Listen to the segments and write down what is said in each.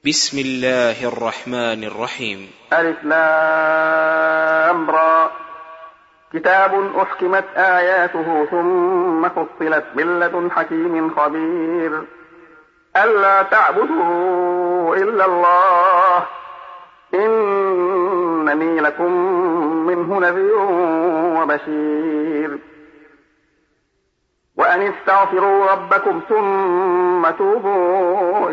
بسم الله الرحمن الرحيم. ألف لام را كتاب أحكمت آياته ثم فصلت من لدن حكيم خبير ألا تعبدوا إلا الله إنني لكم منه نذير وبشير وأن استغفروا ربكم ثم توبوا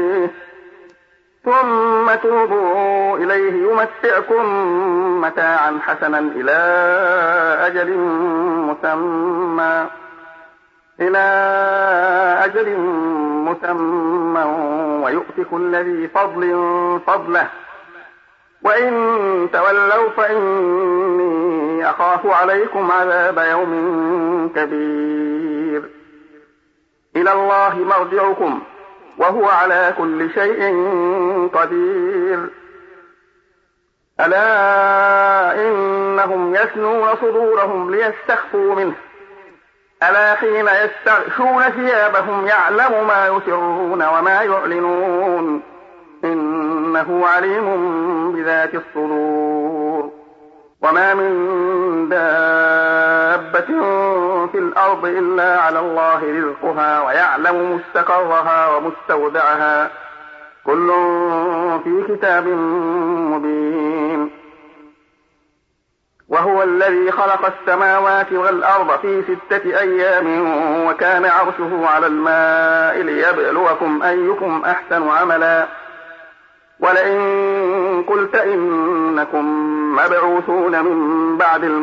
إليه يمتعكم متاعا حسنا إلى أجل مسمى ويؤت كل ذي فضل فضله وإن تولوا فإني أخاف عليكم عذاب يوم كبير إلى الله مرجعكم وهو على كل شيء قدير ألا إنهم يثنون صدورهم ليستخفوا منه ألا حين يستغشون ثيابهم يعلم ما يسرون وما يعلنون إنه عليم بذات الصدور وما من دابة في الأرض إلا على الله رزقها ويعلم مستقرها ومستودعها كل في كتاب مبين وهو الذي خلق السماوات والأرض في 6 أيام وكان عرشه على الماء ليبلوكم أيكم أحسن عملا ولئن قلت إنكم مبعوثون من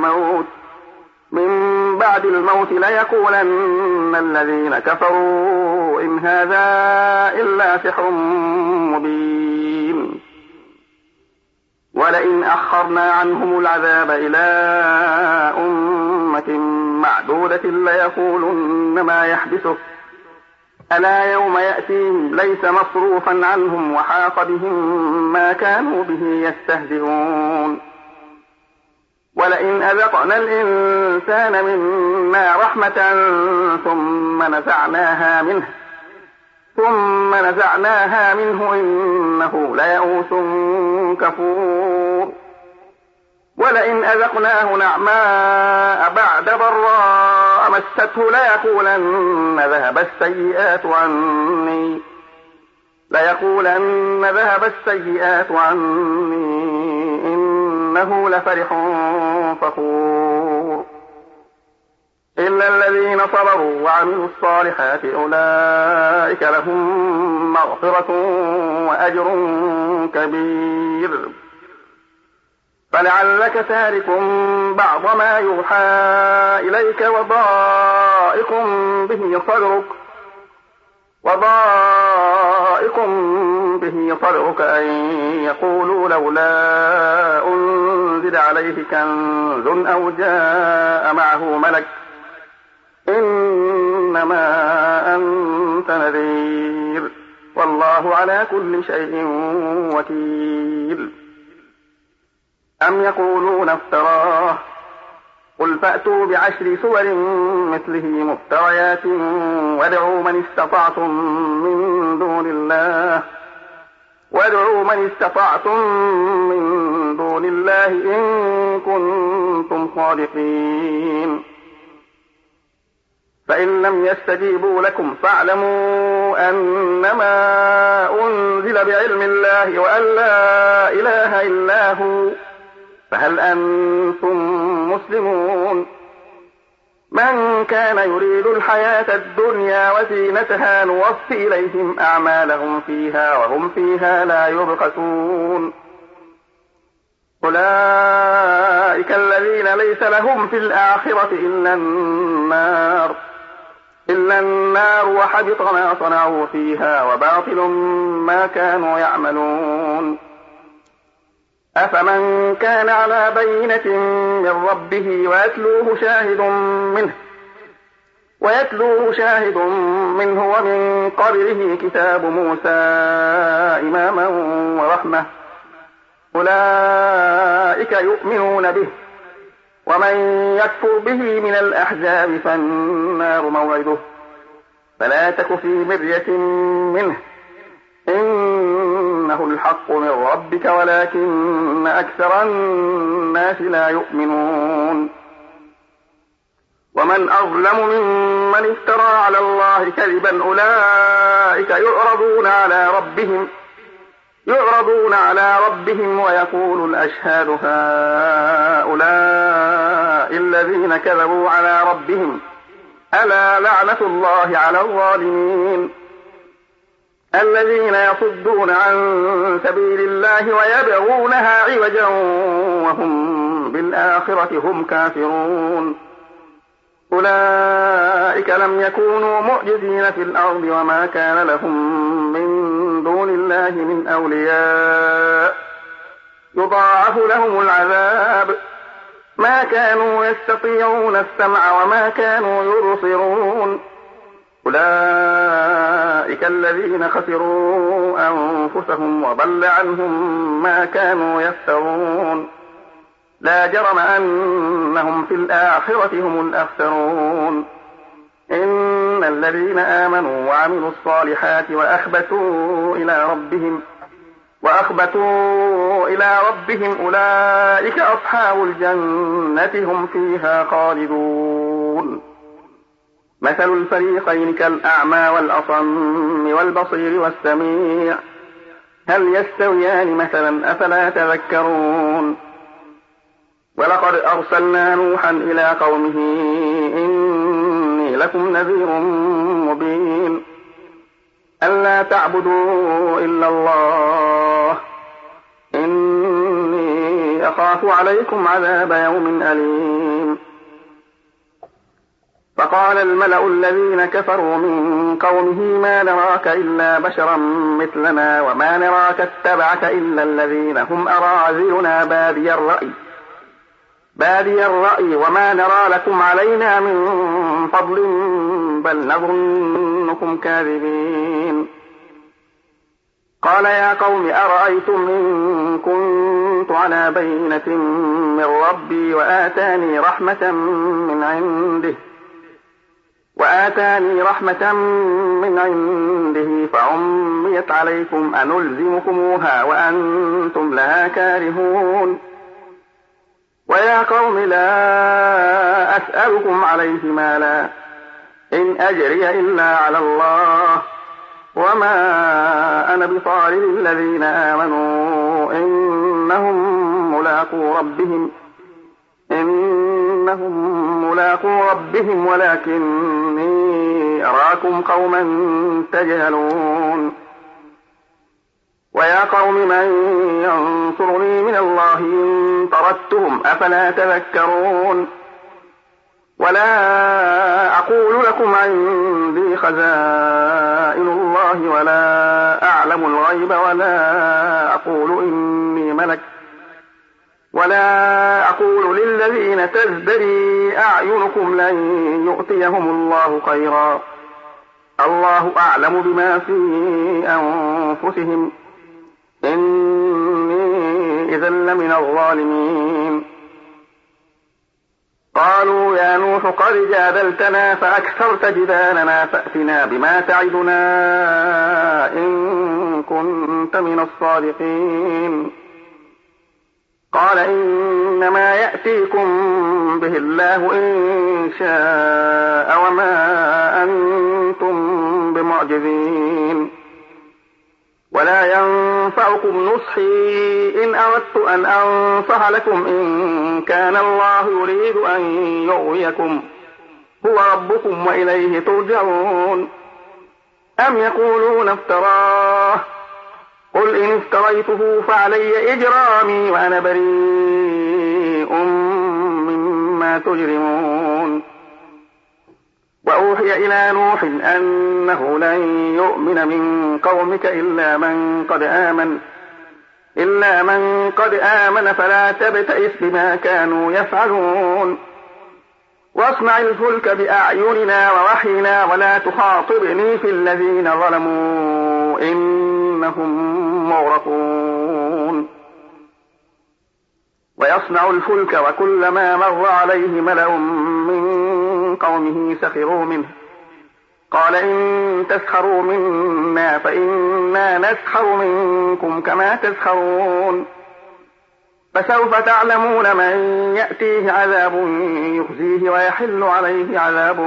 بعد الموت ليقولن الذين كفروا إن هذا إلا سحر مبين ولئن أخرنا عنهم العذاب إلى أمة معدودة ليقولن ما يحبسه ألا يوم يأتيهم ليس مصروفا عنهم وحاق بهم ما كانوا به يستهزئون ولئن أذقنا الإنسان منا رحمة ثم نزعناها منه إنه ليئوس كفور ولئن أذقناه نعماء بعد ضراء مسته ليقولن ذهب السيئات عني إنه لفرح فخور إلا الذين صبروا وعملوا الصالحات أولئك لهم مغفرة وأجر كبير فلعلك تارك بعض ما يوحى إليك وضائق به صدرك أن يقولوا لولا أنزل عليه كنز أو جاء معه ملك إنما أنت نذير والله على كل شيء وكيل أم يقولون افتراه قل فأتوا ب10 سور مثله مفتريات وادعوا من استطعتم من دون الله إن كنتم صادقين فإن لم يستجيبوا لكم فاعلموا أنما أنزل بعلم الله وأن لا إله إلا هو فهل أنتم مسلمون من كان يريد الحياة الدنيا وزينتها نوفي إليهم أعمالهم فيها وهم فيها لا يبخسون أولئك الذين ليس لهم في الآخرة إلا النار وحبط ما صنعوا فيها وباطل ما كانوا يعملون أفمن كان على بينة من ربه ويتلوه شاهد منه ومن قبله كتاب موسى إماما ورحمة أولئك يؤمنون به ومن يكفر به من الأحزاب فالنار موعده فلا تك في مرية منه الحق من ربك ولكن أكثر الناس لا يؤمنون ومن أظلم ممن افترى على الله كذبا أولئك يعرضون على ربهم ويقول الأشهاد هؤلاء الذين كذبوا على ربهم ألا لعنة الله على الظالمين الذين يصدون عن سبيل الله ويبغونها عوجا وهم بالآخرة هم كافرون أولئك لم يكونوا معجزين في الأرض وما كان لهم من دون الله من أولياء يضاعف لهم العذاب ما كانوا يستطيعون السمع وما كانوا يبصرون أولئك الذين خسروا أنفسهم وضل عنهم ما كانوا يفترون لا جرم أنهم في الآخرة هم الأخسرون إن الذين آمنوا وعملوا الصالحات وأخبتوا إلى ربهم أولئك أصحاب الجنة هم فيها خالدون مثل الفريقين كالأعمى والأصم والبصير والسميع هل يستويان مثلا أفلا تذكرون ولقد أرسلنا نوحا إلى قومه إني لكم نذير مبين ألا تعبدوا إلا الله إني أخاف عليكم عذاب يوم أليم فقال الملأ الذين كفروا من قومه ما نراك إلا بشرا مثلنا وما نراك اتبعك إلا الذين هم أراذلنا بادي الرأي وما نرى لكم علينا من فضل بل نظنكم كاذبين قال يا قوم أرأيتم إن كنت على بينة من ربي وآتاني رحمة من عنده فعميت عليكم أنلزمكموها وأنتم لها كارهون ويا قوم لا أسألكم عليه مالا إن أجري إلا على الله وما أنا بطارد الذين آمنوا إنهم ملاقو ربهم ولكني أراكم قوما تجهلون ويا قوم من ينصرني من الله إن طردتهم أفلا تذكرون ولا أقول لكم عندي خزائن الله ولا أعلم الغيب ولا أقول إني ملك ولا أقول للذين تزدري أعينكم لن يؤتيهم الله خيرا الله أعلم بما في أنفسهم إني إذا لمن الظالمين قالوا يا نوح قد جادلتنا فأكثرت جدالنا فأتنا بما تعدنا إن كنت من الصادقين قال إنما يأتيكم به الله إن شاء وما أنتم بمعجزين ولا ينفعكم نصحي إن أردت أن أنصح لكم إن كان الله يريد أن يغويكم هو ربكم وإليه ترجعون أم يقولون افتراه قل إن افتريته فعلي إجرامي وأنا بريء مما تجرمون وأوحي إلى نوح أنه لن يؤمن من قومك إلا من قد آمن فلا تبتئس بما كانوا يفعلون واصنع الفلك بأعيننا ووحينا ولا تخاطبني في الذين ظلموا إنهم مغرقون ويصنع الفلك وكلما مر عليه ملأ من قومه قال إن تسخروا منا فإنا نسخر منكم كما تسخرون فسوف تعلمون من يأتيه عذاب يخزيه ويحل عليه عذاب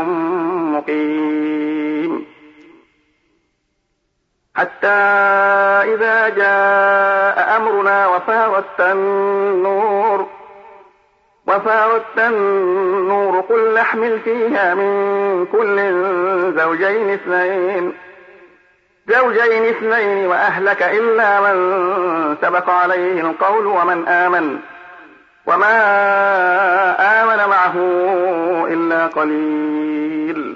مقيم حتى إذا جاء أمرنا وفارت النور قل نحمل فيها من كل زوجين اثنين وأهلك إلا من سبق عليه القول وما آمن معه إلا قليل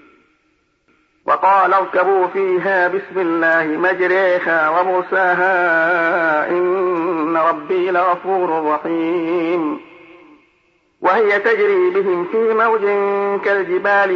وقال اركبوا فيها بسم الله مجريها ومرساها إن ربي لغفور رحيم وهي تجري بهم في موج كالجبال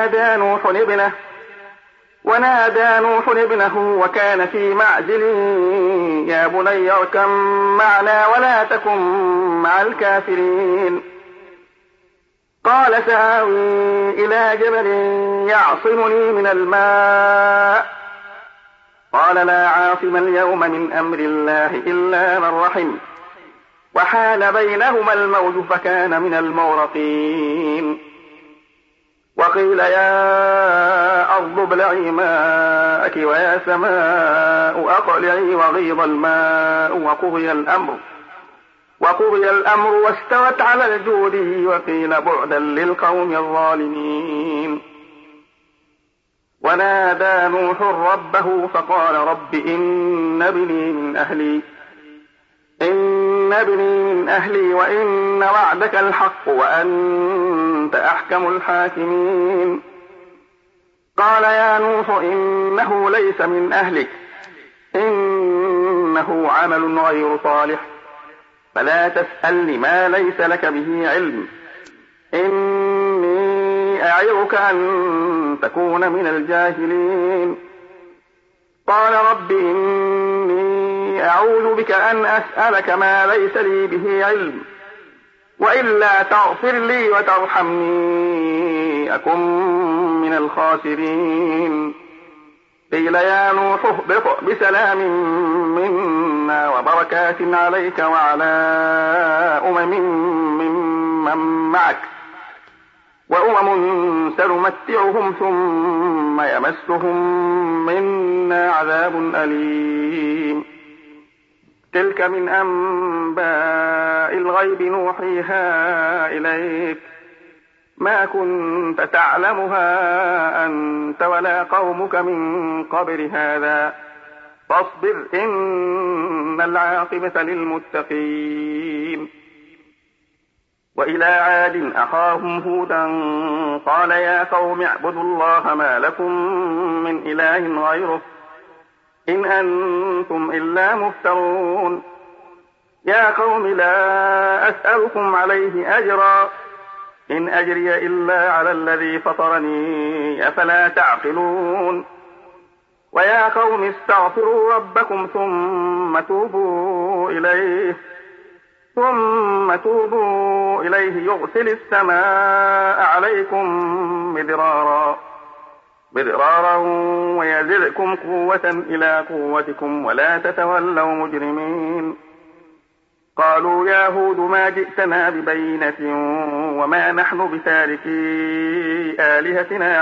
ونادى نوح ابنه وكان في معزل يا بني اركب معنا ولا تكن مع الكافرين قال سآوي إلى جبل يعصمني من الماء قال لا عاصم اليوم من أمر الله إلا من رحم وحال بينهما الموج فكان من المغرقين وقيل يا أرض ابلعي ماءك ويا سماء أقلعي وغيض الماء وقضي الأمر واستوت على الجود وقيل بعدا للقوم الظالمين ونادى نوح ربه فقال رب إن ابني من أهلي وإن وعدك الحق وأنت أحكم الحاكمين قال يا نوح إنه ليس من أهلك إنه عمل غير صالح فلا تسألني ما ليس لك به علم إني أعظك أن تكون من الجاهلين قال رب إني أعوذ بك أن أسألك ما ليس لي به علم وإلا تغفر لي وترحمني أكن من الخاسرين قيل يا نوح اهبط بسلام منا وبركات عليك وعلى ممن معك وأمم سنمتعهم ثم يمسهم منا عذاب أليم تلك من أنباء الغيب نوحيها إليك ما كنت تعلمها أنت ولا قومك من قبل هذا فاصبر إن العاقبة للمتقين وإلى عاد أخاهم هودا قال يا قوم اعبدوا الله ما لكم من إله غيره إن أنتم إلا مفترون يا قوم لا أسألكم عليه أجرا إن أجري إلا على الذي فطرني أفلا تعقلون ويا قوم استغفروا ربكم ثم توبوا إليه يرسل السماء عليكم مدرارا ويزدكم قوة إلى قوتكم ولا تتولوا مجرمين قالوا يا هود ما جئتنا ببينة وما نحن بتاركي آلهتنا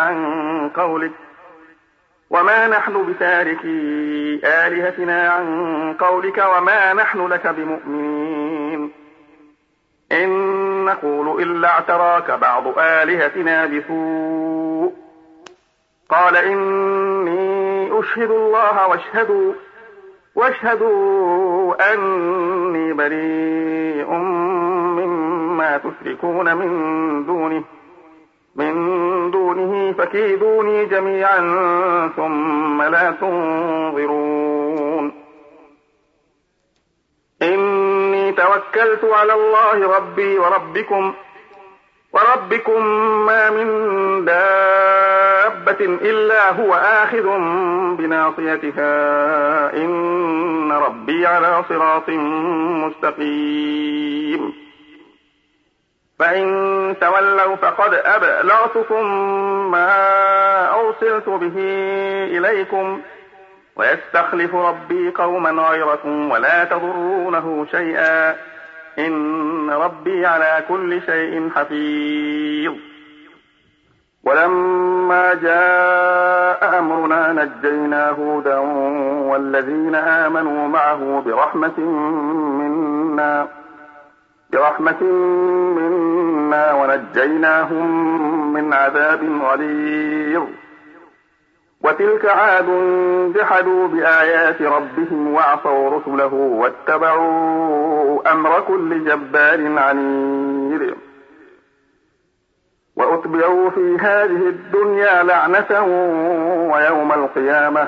عن قولك وما نحن لك بمؤمنين إن نقول إلا اعتراك بعض آلهتنا بسوء قال إني أشهد الله واشهدوا أني بريء مما تشركون من دونه فكيدوني جميعا ثم لا تنظرون إني توكلت على الله ربي وربكم ما من دابة إلا هو آخذ بناصيتها إن ربي على صراط مستقيم فإن تولوا فقد أبلغتكم ما أرسلت به إليكم ويستخلف ربي قوما غيركم ولا تضرونه شيئا إن ربي على كل شيء حفيظ. ولما جاء أمرنا نجينا هودا والذين آمنوا معه برحمة منا ونجيناهم من عذاب غليظ. وتلك عاد جحدوا بآيات ربهم وعصوا رسله واتبعوا أمر كل جبار عنيد. وأتبعوا في هذه الدنيا لعنة ويوم القيامة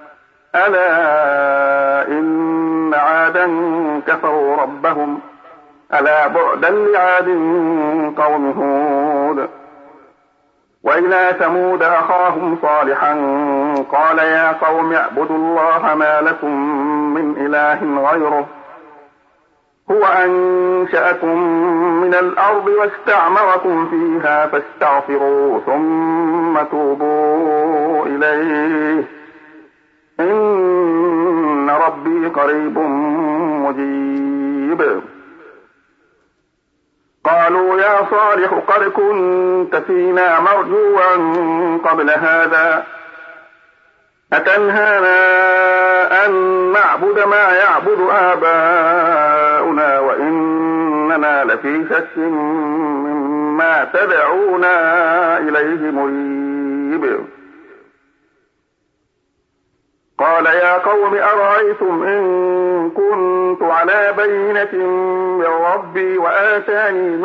ألا إن عادا كفروا ربهم ألا بعدا لعاد قوم هود. وإلى ثمود أخاهم صالحا قال يا قوم اعبدوا الله ما لكم من إله غيره هو أنشأكم من الأرض واستعمركم فيها فاستغفروه ثم توبوا إليه إن ربي قريب مجيب. قالوا يا صالح قد كنت فينا مرجوا قبل هذا أتنهانا أن نعبد ما يعبد آباؤنا وإننا لفي شك مما تدعونا إليه مريب. قال يا قوم أرأيتم إن كنت على بينة من ربي وآتاني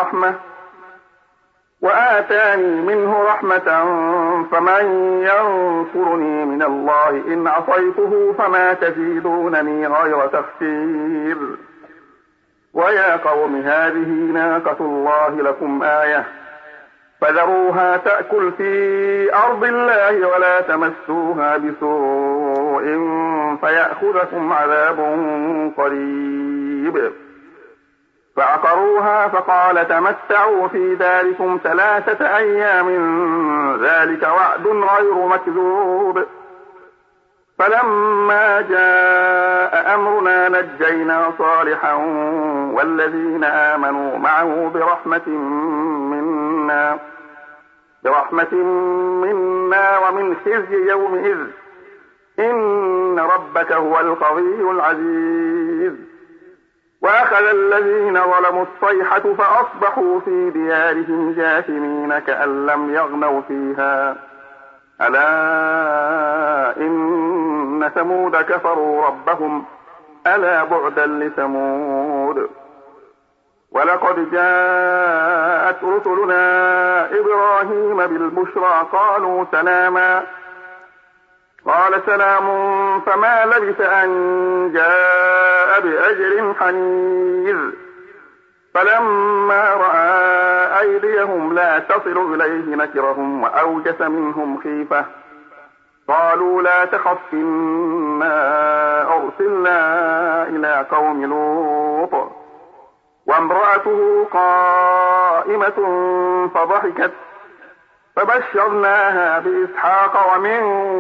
منه رحمة فمن ينصرني من الله إن عصيته فما تزيدونني غير تخسير. ويا قوم هذه ناقة الله لكم آية فذروها تأكل في أرض الله ولا تمسوها بسوء فيأخذكم عذاب قريب. فعقروها فقال تمتعوا في داركم 3 أيام ذلك وعد غير مكذوب. فلما جاء أمرنا نجينا صالحا والذين آمنوا معه برحمة منا ومن خزي يومئذ إن ربك هو القوي العزيز. وأخذ الذين ظلموا الصيحة فأصبحوا في ديارهم جاثمين كأن لم يغنوا فيها ألا إن ثمود كفروا ربهم ألا بعدا لثمود. ولقد جاءت رسلنا إبراهيم بالبشرى قالوا سلاما قال سلام فما لبث أن جاء بأجر حنيذ. فلما رأى أيديهم لا تصل إليه نكرهم وأوجس منهم خيفة قالوا لا تخف إنا أرسلنا إلى قوم لوط وامرأته قائمة فضحكت فبشرناها بإسحاق ومن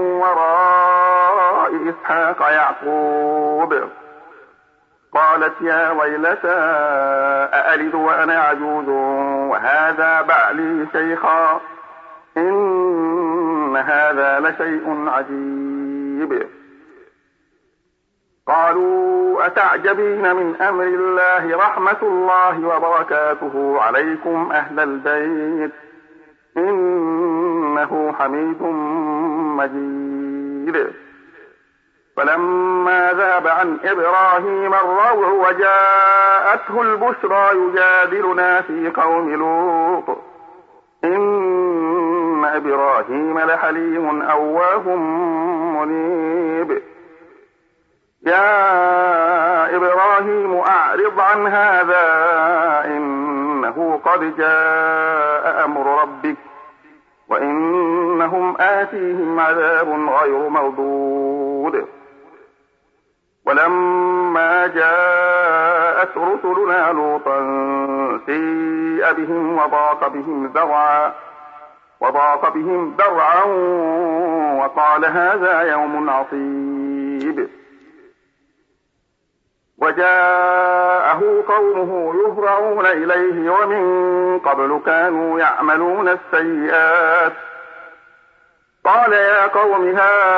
وراء إسحاق يعقوب. قالت يا ويلتى أألد وأنا عجوز وهذا بعلي شيخا إن هذا لشيء عجيب. قالوا أتعجبين من أمر الله رحمة الله وبركاته عليكم أهل البيت إنه حميد مجيد. فلما ذاب عن إبراهيم الروع وجاءته البشرى يجادلنا في قوم لوط إن إبراهيم لحليم أواه منيب. يا إبراهيم أعرض عن هذا إنه قد جاء أمر ربك وإنهم آتيهم عذاب غير مردود. ولما جاءت رسلنا لوطا سيء بهم وضاق بهم ذرعا وقال هذا يوم عصيب. وجاءه قومه يهرعون إليه ومن قبل كانوا يعملون السيئات. قال يا قوم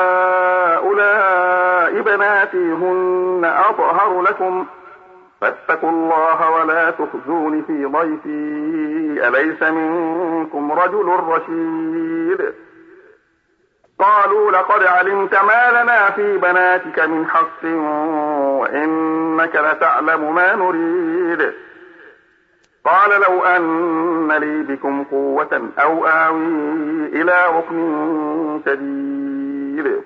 هؤلاء بناتي هن أطهر لكم فاتقوا الله ولا تخزون في ضيفي أليس منكم رجل رشيد. قالوا لقد علمت ما لنا في بناتك من حق وإنك لتعلم ما نريد. قال لو أن لي بكم قوة أو آوي إلى ركن شديد.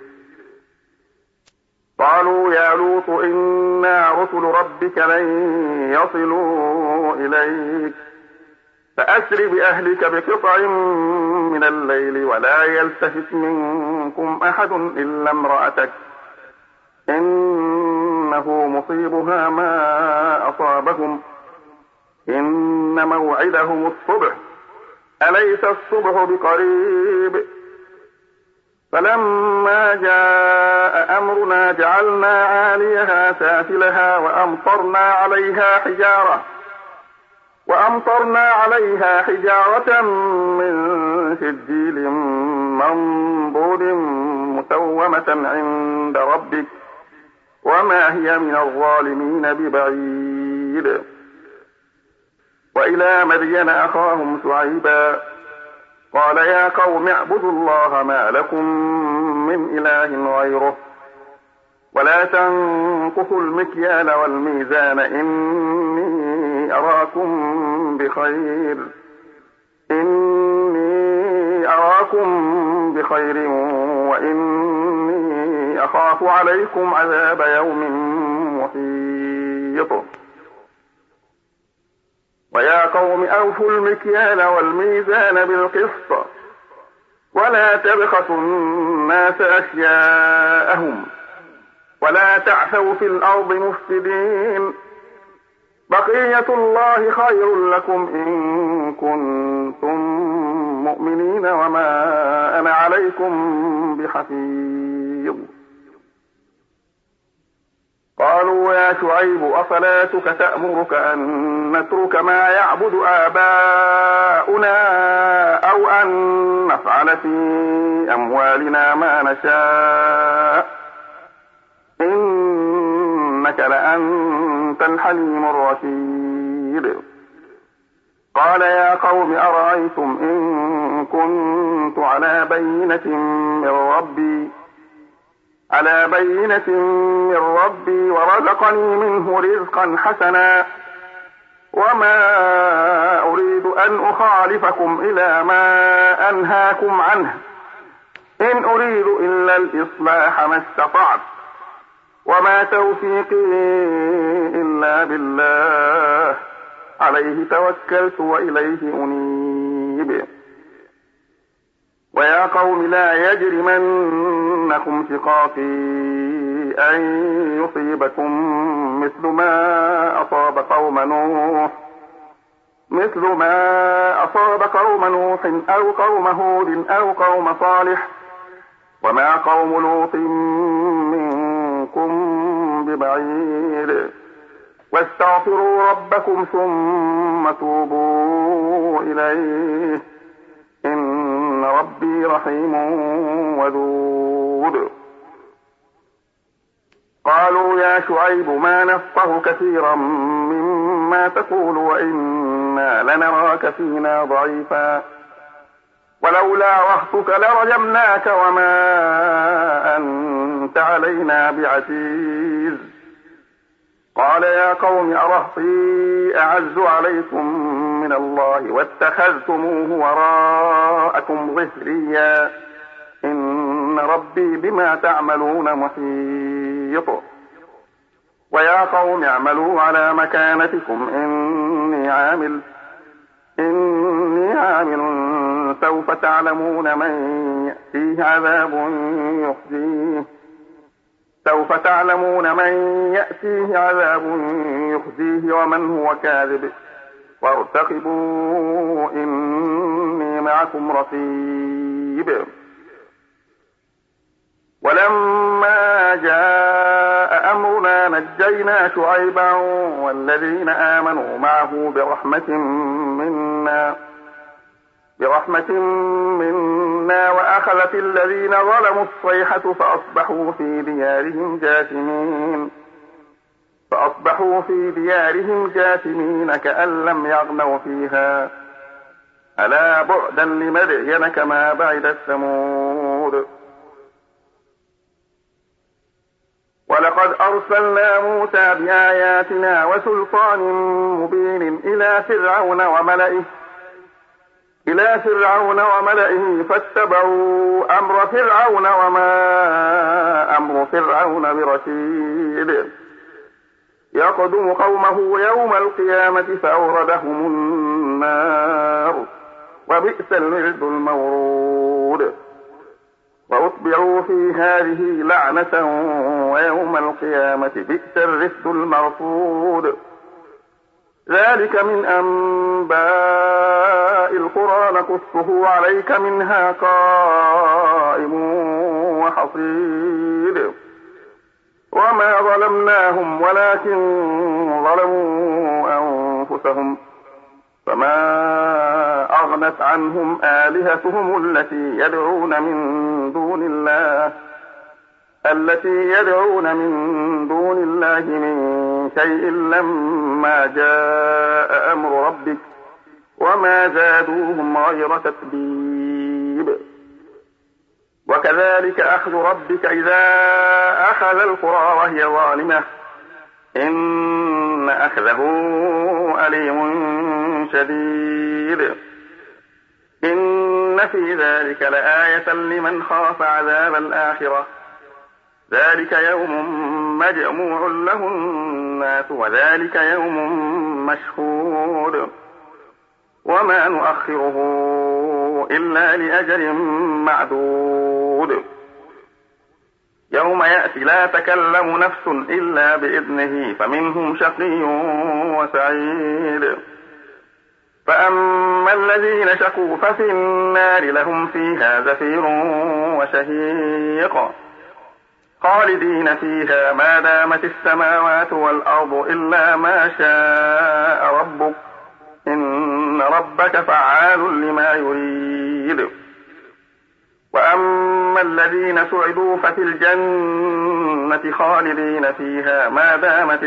قالوا يا لوط إنا رسل ربك لن يصلوا إليك فأسر بأهلك بقطع من الليل ولا يلتفت منكم أحد إلا امرأتك إنه مصيبها ما أصابهم إن موعدهم الصبح أليس الصبح بقريب. فلما جاء أمرنا جعلنا عاليها سافلها وأمطرنا عليها حجارة من سجيل منضود مسومة عند ربك وما هي من الظالمين ببعيد. وإلى مدين أخاهم شعيبا قال يا قوم اعبدوا الله ما لكم من إله غيره ولا تنقصوا المكيال والميزان إني أراكم بخير وإني أخاف عليكم عذاب يوم محيط. ويا قوم أوفوا المكيال والميزان بالقسط ولا تبخسوا الناس أشياءهم ولا تعثوا في الأرض مفسدين. بقية الله خير لكم إن كنتم مؤمنين وما أنا عليكم بحفيظ. قالوا يا شعيب أصلاتك تأمرك أن نترك ما يعبد آباؤنا أو أن نفعل في أموالنا ما نشاء إنك لأنت الحليم الرشيد. قال يا قوم أرأيتم إن كنت على بينة من ربي ورزقني منه رزقا حسنا وما أريد أن أخالفكم إلى ما أنهاكم عنه إن أريد إلا الإصلاح ما استطعت وما توفيقي إلا بالله عليه توكلت وإليه أنيب. ويا قوم لا يجرمنكم شقاقي أن يصيبكم مثل ما أصاب قوم نوح أو قوم هود أو قوم صالح وما قوم لوط منكم ببعيد. واستغفروا ربكم ثم توبوا إليه إن ربي رحيم ودود. قالوا يا شعيب ما نفقه كثيرا مما تقول وإنا لنراك فينا ضعيفا ولولا رهطك لرجمناك وما أنت علينا بعزيز. قال يا قوم أرهطي أعز عليكم من الله واتخذتموه وراءكم ظهريا إن ربي بما تعملون محيط. ويا قوم اعملوا على مكانتكم إني عامل سوف تعلمون من يأتيه عذاب يخزيه سوف تعلمون من يأتيه عذاب يخزيه ومن هو كاذب وارتقبوا إني معكم رقيب. ولما جاء أمرنا نجينا شعيبا والذين آمنوا معه برحمة منا وأخذت الذين ظلموا الصيحة فأصبحوا في ديارهم جاثمين كأن لم يغنوا فيها ألا بعدا لمدين كما بعد ثمود. ولقد أرسلنا موسى بآياتنا وسلطان مبين إلى فرعون وملئه فاتبعوا أمر فرعون وما أمر فرعون برشيد يقدم قومه يوم القيامة فأوردهم النار وبئس الورد المورود. وأتبعوا في هذه لعنة ويوم القيامة بئس الرفد المرفود. ذلك من أنباء القرى نقصه عليك منها قائم وحصيد. وما ظلمناهم ولكن ظلموا أنفسهم فما أغنت عنهم آلهتهم التي يدعون من دون الله من شيء لما جاء أمر ربك وما زادوهم غير تتبيب. وكذلك أخذ ربك إذا أخذ القرى وهي ظالمة إن أخذه أليم شديد. إن في ذلك لآية لمن خاف عذاب الآخرة ذلك يوم مجموع له الناس وذلك يوم مشهود وما نؤخره إلا لأجل معدود. يوم يأتي لا تكلم نفس إلا بإذنه فمنهم شقي وسعيد. فأما الذين شقوا ففي النار لهم فيها زفير وشهيق خالدين فيها ما دامت السماوات والأرض إلا ما شاء ربك إن ربك فعال لما يريد. وأما الذين سعدوا ففي الجنة خالدين فيها ما دامت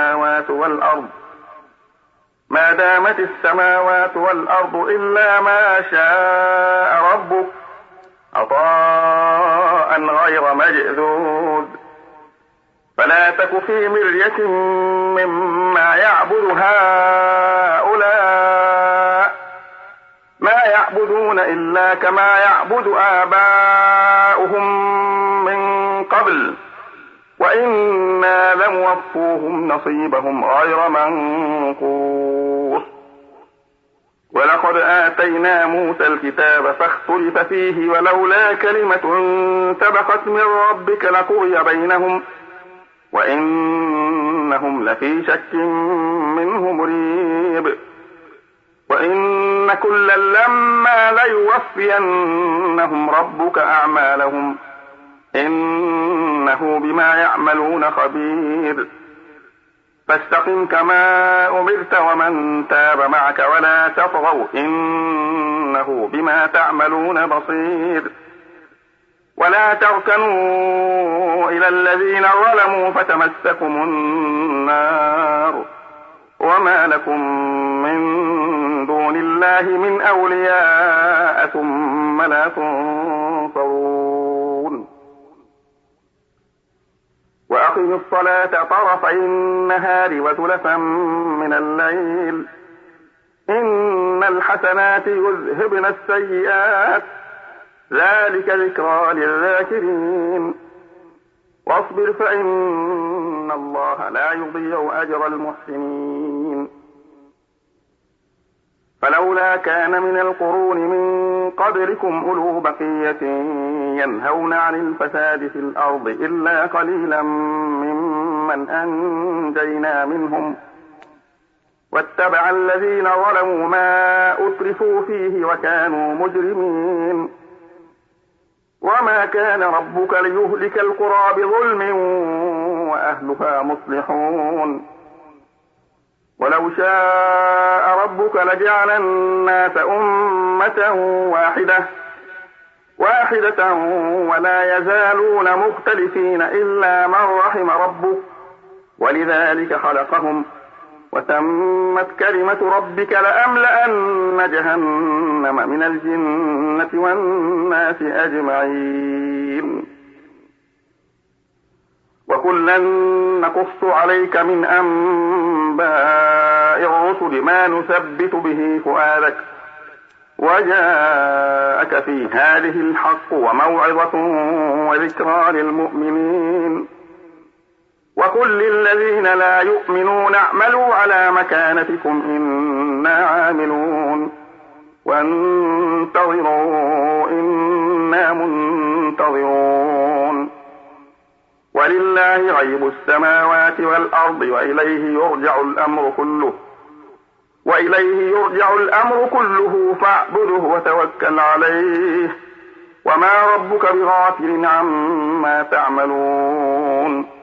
السماوات والأرض إلا ما شاء ربك عطاء غير مجذوذ. فلا تك في مرية مما يعبد هؤلاء ما يعبدون إلا كما يعبد آباؤهم من قبل وإنا لموفوهم نصيبهم غير منقوص. ولقد آتينا موسى الكتاب فاختلف فيه ولولا كلمة سبقت من ربك لقضي بينهم وإنهم لفي شك منه مريب. وإن كلا لما ليوفينهم ربك أعمالهم إنه بما يعملون خبير. فاستقم كما أمرت ومن تاب معك ولا تطغوا إنه بما تعملون بصير. ولا تركنوا إلى الذين ظلموا فتمسكم النار وما لكم من دون الله من أولياء ثم لا تنصرون. وأقم الصلاة طرفي النهار وزلفا من الليل إن الحسنات يذهبن السيئات ذلك ذكرى للذاكرين. واصبر فإن الله لا يضيع أجر المحسنين. فلولا كان من القرون من قبلكم أولو بقية ينهون عن الفساد في الأرض إلا قليلا ممن أنجينا منهم واتبع الذين ظلموا ما أترفوا فيه وكانوا مجرمين وما كان ربك ليهلك القرى بظلم وأهلها مصلحون ولو شاء ربك لجعل الناس أمة واحدة ولا يزالون مختلفين إلا من رحم ربك ولذلك خلقهم وتمت كلمة ربك لأملأن جهنم من الجنة والناس أجمعين وكلا نقص عليك من أنباء الرسل ما نثبت به فؤادك وجاءك في هذه الحق وموعظة وذكرى للمؤمنين وقل للذين لا يؤمنون اعملوا على مكانتكم إنا عاملون وانتظروا إنا منتظرون ولله غيب السماوات والأرض وإليه يرجع الأمر كله فاعبده وتوكل عليه وما ربك بغافل عما تعملون